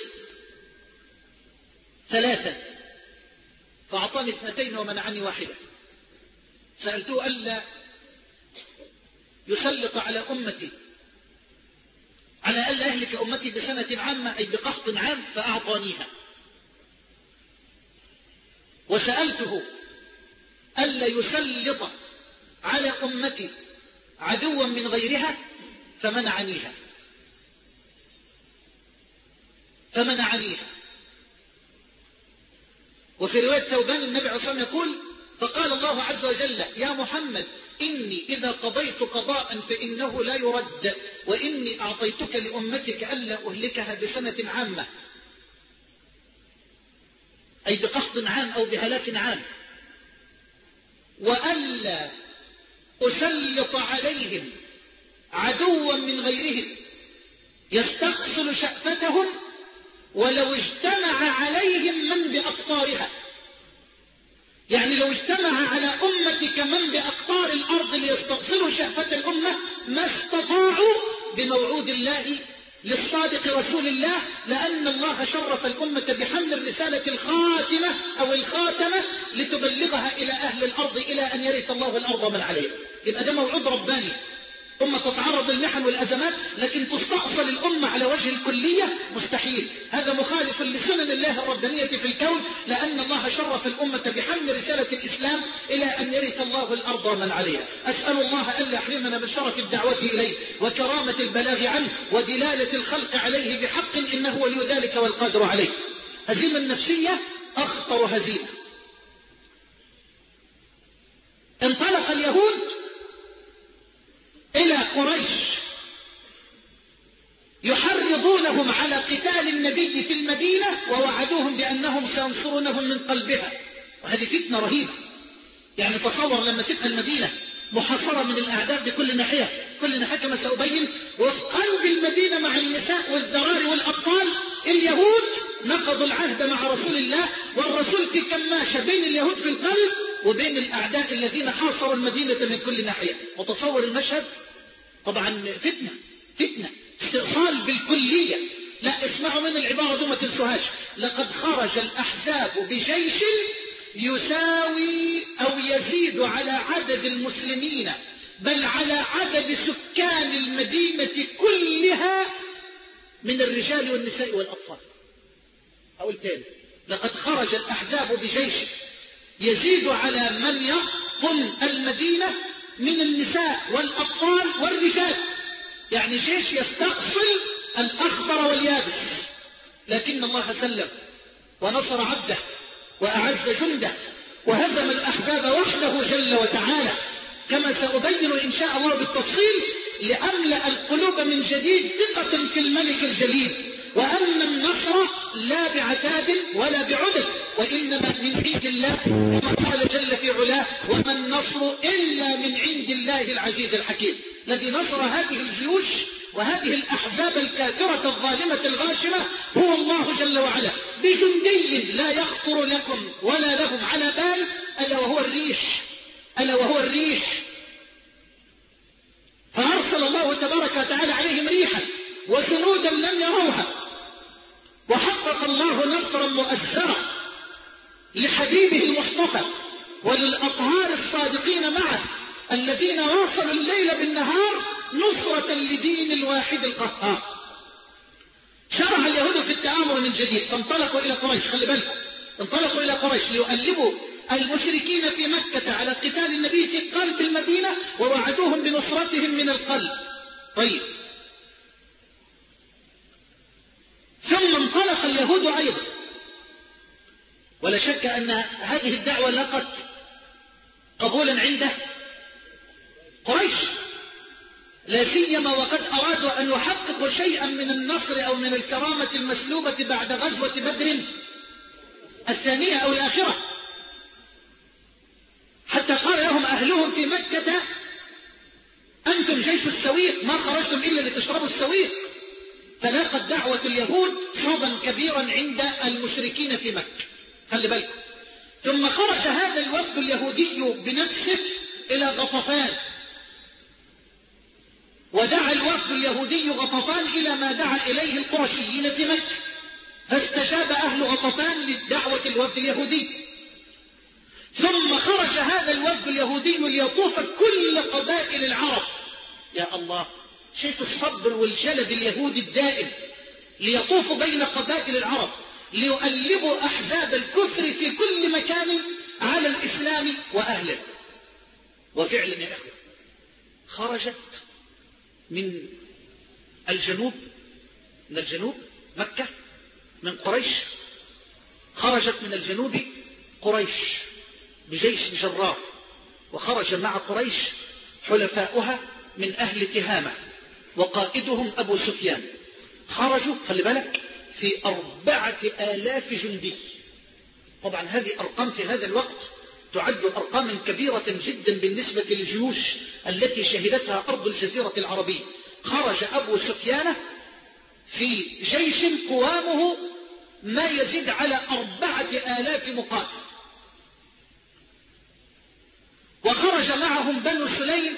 ثلاثة فأعطاني اثنتين ومنعني واحدة. سألته ألا يسلط على أمتي على ألا أهلك أمتي بسنة عامة أي بقحط عام فأعطانيها، وسألته ألا يسلط على أمتي عدوا من غيرها فمنعنيها فمنعنيها وفي رواية ثوبان النبي عليه الصلاة والسلام يقول: فقال الله عز وجل: يا محمد إني إذا قضيت قضاء فإنه لا يرد، وإني أعطيتك لأمتك ألا أهلكها بسنة عامة أي بقحط عام أو بهلاك عام، وألا أسلط عليهم عدوا من غيرهم يستأصل شأفتهم ولو اجتمع عليهم من بأقطارها. يعني لو اجتمع على أمتك من بأقطار الأرض ليستأصلوا شأفة الأمة ما استطاعوا بموعود الله للصادق رسول الله، لأن الله شرف الأمة بحمل الرسالة الخاتمة أو الخاتمة لتبلغها إلى أهل الأرض إلى أن يرث الله الأرض من عليها. يبقى ده موعود رباني. أمة تتعرض للمحن والأزمات، لكن تستأصل الأمة على وجه الكلية مستحيل. هذا مخالف لسنن الله الربانية في الكون، لأن الله شرف الأمة بحمل رسالة الإسلام إلى أن يرث الله الأرض من عليها. أسأل الله ألا يحرمنا من شرف الدعوة إليه وكرامة البلاغ عنه ودلالة الخلق عليه بحق، إنه ولي ذلك والقادر عليه. هزيمة النفسية أخطر هزيمة. انطلق اليهود إلى قريش يحرضونهم على قتال النبي في المدينة، ووعدوهم بأنهم سينصرونهم من قلبها. وهذه فتنة رهيبة. يعني تصور لما تبقى المدينة محاصرة من الأعداء بكل ناحية، كل ناحية كما سأبين، وفي قلب المدينة مع النساء والذراري والأطفال اليهود نقضوا العهد مع رسول الله، والرسول في كماشة بين اليهود في القلب وبين الأعداء الذين حاصروا المدينة من كل ناحية. وتصور المشهد، طبعا فتنة فتنة استئصال بالكلية. لا، اسمعوا من العبارة دي ما تنسوهاش. لقد خرج الأحزاب بجيش يساوي أو يزيد على عدد المسلمين، بل على عدد سكان المدينة كلها من الرجال والنساء والأطفال. أقول تاني، لقد خرج الأحزاب بجيش يزيد على من يقطن المدينة من النساء والأطفال والرجال، يعني جيش يستأصل الأخضر واليابس. لكن الله سلم ونصر عبده وأعز جنده وهزم الأحزاب وحده جل وتعالى، كما سأبين إن شاء الله بالتفصيل، لأملأ القلوب من جديد ثقة في الملك الجليل، وأن النصر لا بعتاد ولا بعدد، وإنما من عند الله، كما قال جل في علاه: وما النصر إلا من عند الله العزيز الحكيم. الذي نصر هذه الجيوش وهذه الأحزاب الكافرة الظالمة الغاشمة هو الله جل وعلا، بجندي لا يخطر لكم ولا لهم على بال، ألا وهو الريح، ألا وهو الريح. فأرسل الله تبارك وتعالى عليهم ريحا وجنودا لم يروها، وحقق الله نصرا مؤثرا لحبيبه المصطفى وللأطهار الصادقين معه، الذين واصلوا الليل بالنهار نصرة لدين الواحد القهار. شرع اليهود في التآمر من جديد، فانطلقوا إلى قريش. خلي بالكم، انطلقوا إلى قريش ليؤلبوا المشركين في مكة على قتال النبي في قلب المدينة، ووعدوهم بنصرتهم من القلب. طيب، ثم انطلق اليهود أيضا، ولا شك أن هذه الدعوة لقت قبولا عند قريش، لا سيما وقد أرادوا أن يحققوا شيئا من النصر أو من الكرامة المسلوبة بعد غزوة بدر الثانية أو الآخرة، حتى قال لهم أهلهم في مكة: أنتم جيش السويق، ما خرجتم إلا لتشربوا السويق. فلاقت دعوة اليهود صوبا كبيرا عند المشركين في مكة. خلي بالكم. ثم خرج هذا الوفد اليهودي بنفسه إلى غطفان، ودعا الوفد اليهودي غطفان إلى ما دعا إليه القرشيين في مكة، فاستجاب أهل غطفان للدعوة الوفد اليهودي. ثم خرج هذا الوفد اليهودي ليطوف كل قبائل العرب. يا الله، شايف الصبر والجلد اليهودي الدائم، ليطوفوا بين قبائل العرب ليؤلبوا أحزاب الكفر في كل مكان على الإسلام وأهله. وفعلا يا أخوة، خرجت من الجنوب، من الجنوب مكة، من قريش، خرجت من الجنوب قريش بجيش جرار، وخرج مع قريش حلفاؤها من أهل تهامة وقائدهم أبو سفيان. خرجوا، خلي بالك، في أربعة آلاف جندي. طبعا هذه أرقام في هذا الوقت تعد أرقاما كبيرة جدا بالنسبة للجيوش التي شهدتها أرض الجزيرة العربية. خرج أبو سفيان في جيش قوامه ما يزيد على أربعة آلاف مقاتل، وخرج معهم بنو سليم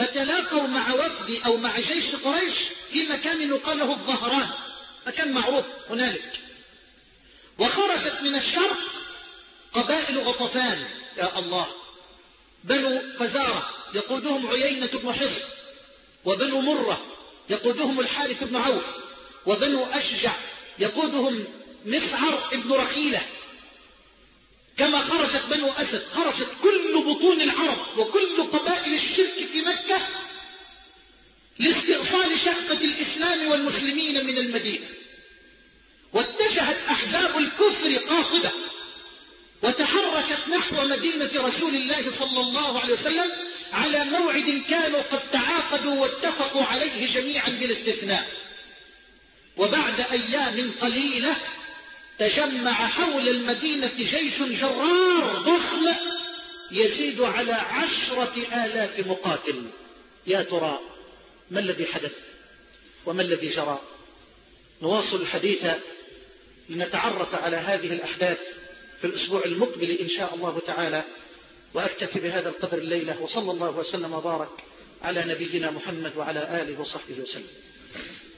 فتلاقوا مع وفد أو مع جيش قريش في مكان يقال له الظهران، مكان معروف هنالك. وخرجت من الشرق قبائل غطفان، يا الله، بنو فزارة يقودهم عيينة بن حصن، وبنو مرة يقودهم الحارث بن عوف، وبنو أشجع يقودهم مسعر بن رخيلة. كما خرجت بنو أسد، خرجت كل بطون العرب وكل قبائل الشرك في مكة لاستئصال شقة الإسلام والمسلمين من المدينة. واتجهت أحزاب الكفر قاطبة وتحركت نحو مدينة رسول الله صلى الله عليه وسلم على موعد كانوا قد تعاقدوا واتفقوا عليه جميعا بالاستثناء. وبعد أيام قليلة تجمع حول المدينة جيش جرار ضخم يزيد على عشرة آلاف مقاتل. يا ترى ما الذي حدث وما الذي جرى؟ نواصل الحديث لنتعرف على هذه الأحداث في الأسبوع المقبل إن شاء الله تعالى، وأكتفي بهذا القدر الليلة، وصلى الله وسلم وبارك على نبينا محمد وعلى آله وصحبه وسلم.